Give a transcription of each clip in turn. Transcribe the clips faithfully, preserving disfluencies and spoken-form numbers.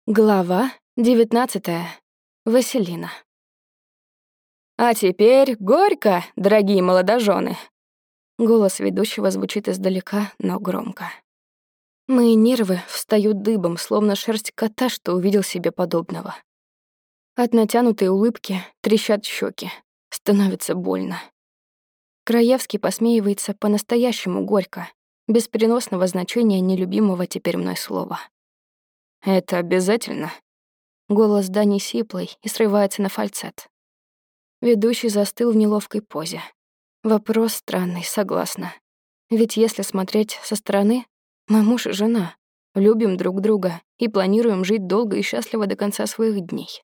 Глава девятнадцатая. Василина. «А теперь горько, дорогие молодожены!» Голос ведущего звучит издалека, но громко. Мои нервы встают дыбом, словно шерсть кота, что увидел себе подобного. От натянутой улыбки трещат щеки. Становится больно. Краевский посмеивается по-настоящему горько, без переносного значения нелюбимого теперь мной слова. «Это обязательно?» Голос Дани сиплый и срывается на фальцет. Ведущий застыл в неловкой позе. Вопрос странный, согласна. Ведь если смотреть со стороны, мы муж и жена, любим друг друга и планируем жить долго и счастливо до конца своих дней.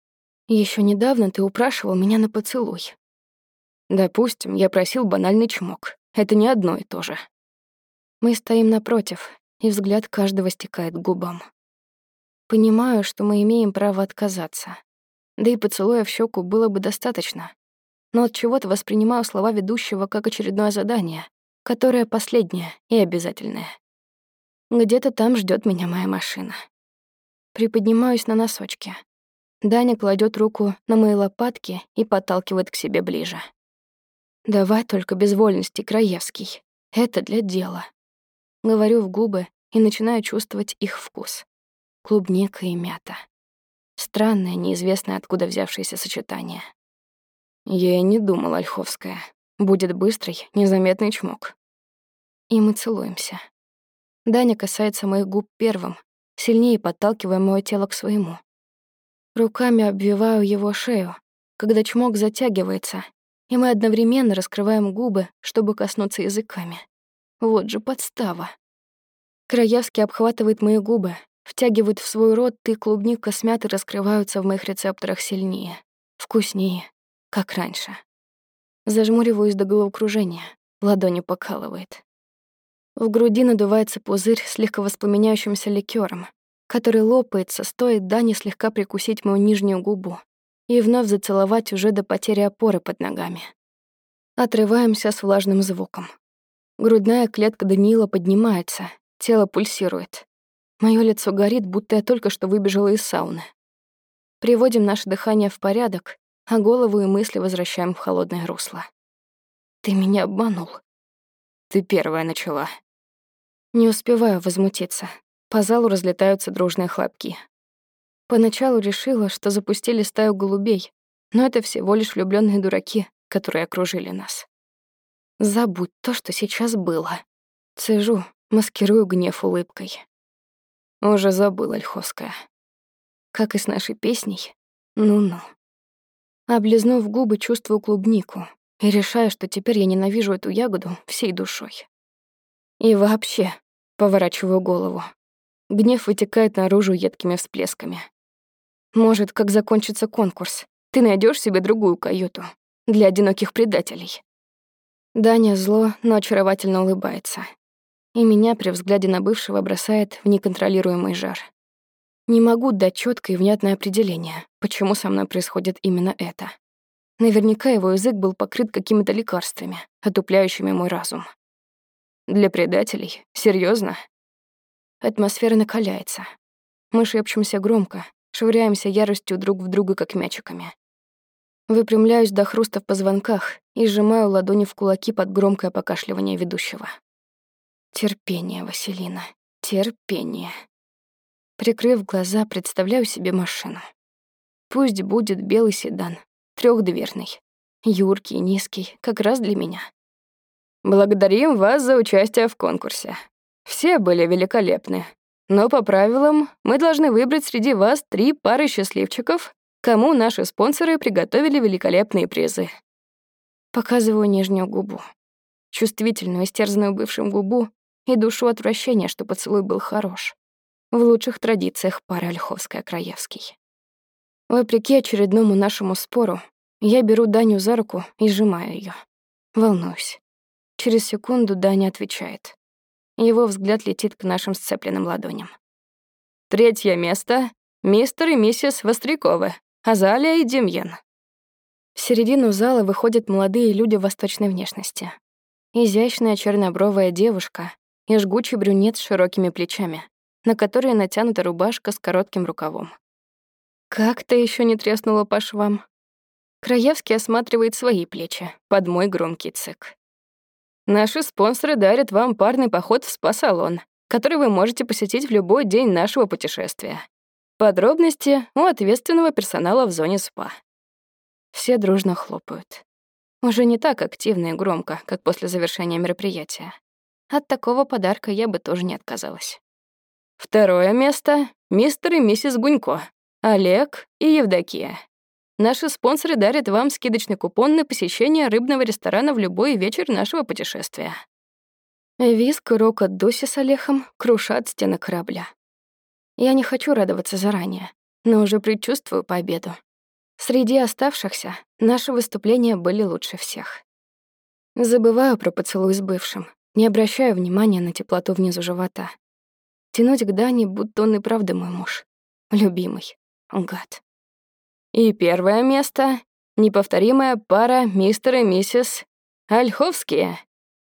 Еще недавно ты упрашивал меня на поцелуй. Допустим, я просил банальный чмок. Это не одно и то же. Мы стоим напротив, и взгляд каждого стекает к губам. Понимаю, что мы имеем право отказаться. Да и поцелуя в щеку было бы достаточно. Но от чего-то воспринимаю слова ведущего как очередное задание, которое последнее и обязательное. Где-то там ждет меня моя машина. Приподнимаюсь на носочки. Даня кладет руку на мои лопатки и подталкивает к себе ближе. «Давай только без вольности, Краевский. Это для дела». Говорю в губы и начинаю чувствовать их вкус. Клубника и мята. Странное, неизвестное откуда взявшееся сочетание. Я и не думала, Ольховская. Будет быстрый, незаметный чмок. И мы целуемся. Даня касается моих губ первым, сильнее подталкивая моё тело к своему. Руками обвиваю его шею, когда чмок затягивается, и мы одновременно раскрываем губы, чтобы коснуться языками. Вот же подстава. Краевский обхватывает мои губы, втягивает в свой рот, и клубника с мятой раскрываются в моих рецепторах сильнее, вкуснее, как раньше. Зажмуриваюсь до головокружения, ладони покалывает. В груди надувается пузырь с легковоспламеняющимся ликёром, который лопается, стоит Дане слегка прикусить мою нижнюю губу и вновь зацеловать уже до потери опоры под ногами. Отрываемся с влажным звуком. Грудная клетка Даниила поднимается, тело пульсирует. Моё лицо горит, будто я только что выбежала из сауны. Приводим наше дыхание в порядок, а голову и мысли возвращаем в холодное русло. Ты меня обманул. Ты первая начала. Не успеваю возмутиться. По залу разлетаются дружные хлопки. Поначалу решила, что запустили стаю голубей, но это всего лишь влюблённые дураки, которые окружили нас. Забудь то, что сейчас было. Цежу, маскирую гнев улыбкой. Уже забыла, Ольховская. Как и с нашей песней. Ну-ну. Облизнув губы, чувствую клубнику и решаю, что теперь я ненавижу эту ягоду всей душой. И вообще, поворачиваю голову. Гнев вытекает наружу едкими всплесками. Может, как закончится конкурс, ты найдешь себе другую каюту для одиноких предателей. Даня зло, но очаровательно улыбается. И меня при взгляде на бывшего бросает в неконтролируемый жар. Не могу дать чёткое и внятное определение, почему со мной происходит именно это. Наверняка его язык был покрыт какими-то лекарствами, отупляющими мой разум. Для предателей? Серьёзно? Атмосфера накаляется. Мы шепчемся громко, швыряемся яростью друг в друга, как мячиками. Выпрямляюсь до хруста в позвонках и сжимаю ладони в кулаки под громкое покашливание ведущего. Терпение, Василина, терпение. Прикрыв глаза, представляю себе машину. Пусть будет белый седан, трёхдверный, юркий, низкий, как раз для меня. Благодарим вас за участие в конкурсе. Все были великолепны, но по правилам мы должны выбрать среди вас три пары счастливчиков, кому наши спонсоры приготовили великолепные призы. Показываю нижнюю губу, чувствительную, истерзанную бывшим губу, и душу отвращения, что поцелуй был хорош. В лучших традициях пары Ольховская-Краевский. Вопреки очередному нашему спору, я беру Даню за руку и сжимаю её. Волнуюсь. Через секунду Даня отвечает. Его взгляд летит к нашим сцепленным ладоням. Третье место — мистер и миссис Востряковы, Азалия и Демьян. В середину зала выходят молодые люди восточной внешности. Изящная чернобровая девушка и жгучий брюнет с широкими плечами, на которые натянута рубашка с коротким рукавом. Как-то еще не треснула по швам. Краевский осматривает свои плечи под мой громкий цик. Наши спонсоры дарят вам парный поход в спа-салон, который вы можете посетить в любой день нашего путешествия. Подробности у ответственного персонала в зоне спа. Все дружно хлопают. Уже не так активно и громко, как после завершения мероприятия. От такого подарка я бы тоже не отказалась. Второе место — мистер и миссис Гунько, Олег и Евдокия. Наши спонсоры дарят вам скидочный купон на посещение рыбного ресторана в любой вечер нашего путешествия. Виск и рокот Дуси с Олегом крушат стены корабля. Я не хочу радоваться заранее, но уже предчувствую победу. Среди оставшихся наши выступления были лучше всех. Забываю про поцелуй с бывшим, не обращаю внимания на теплоту внизу живота. Тянуть к Дане, будто он и правда мой муж. Любимый. Гад. И первое место — неповторимая пара мистер и миссис Ольховские.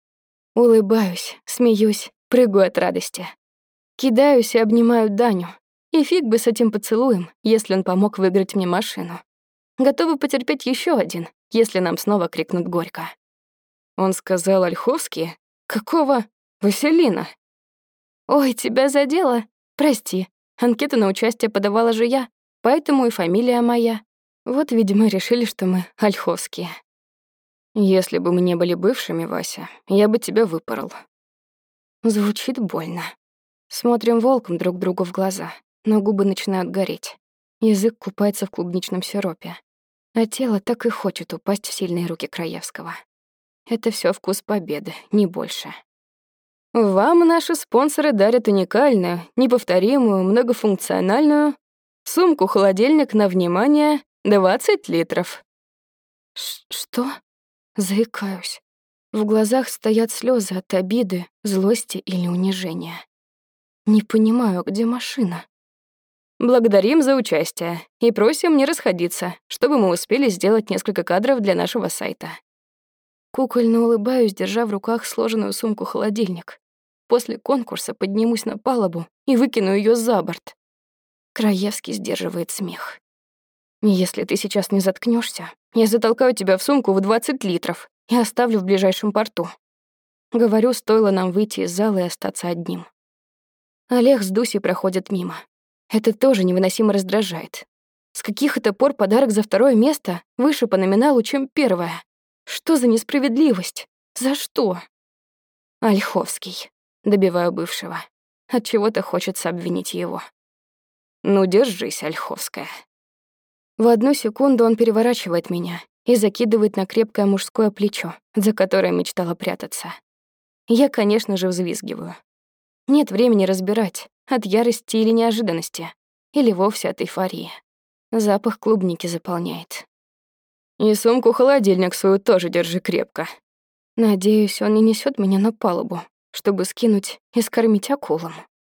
Улыбаюсь, смеюсь, прыгаю от радости. Кидаюсь и обнимаю Даню. И фиг бы с этим поцелуем, если он помог выиграть мне машину. Готовы потерпеть еще один, если нам снова крикнут горько. Он сказал Ольховские? Какого? Василина. Ой, тебя задело? Прости. Анкету на участие подавала же я, поэтому и фамилия моя. Вот, видимо, решили, что мы Ольховские. Если бы мы не были бывшими, Вася, я бы тебя выпорол. Звучит больно. Смотрим волком друг другу в глаза, но губы начинают гореть. Язык купается в клубничном сиропе. А тело так и хочет упасть в сильные руки Краевского. Это всё вкус победы, не больше. Вам наши спонсоры дарят уникальную, неповторимую, многофункциональную сумку-холодильник на, внимание, двадцать литров. Ш что? Заикаюсь. В глазах стоят слёзы от обиды, злости или унижения. Не понимаю, где машина. Благодарим за участие и просим не расходиться, чтобы мы успели сделать несколько кадров для нашего сайта. Кукольно улыбаюсь, держа в руках сложенную сумку-холодильник. После конкурса поднимусь на палубу и выкину её за борт. Краевский сдерживает смех. Если ты сейчас не заткнёшься, я затолкаю тебя в сумку в двадцать литров и оставлю в ближайшем порту. Говорю, стоило нам выйти из зала и остаться одним. Олег с Дусей проходят мимо. Это тоже невыносимо раздражает. С каких это пор подарок за второе место выше по номиналу, чем первое? Что за несправедливость? За что? Ольховский. Добиваю бывшего. Отчего-то хочется обвинить его. Ну, держись, Ольховская. В одну секунду он переворачивает меня и закидывает на крепкое мужское плечо, за которое мечтала прятаться. Я, конечно же, взвизгиваю. Нет времени разбирать, от ярости или неожиданности, или вовсе от эйфории. Запах клубники заполняет. И сумку-холодильник свою тоже держи крепко. Надеюсь, он не несёт меня на палубу, чтобы скинуть и скормить акулам.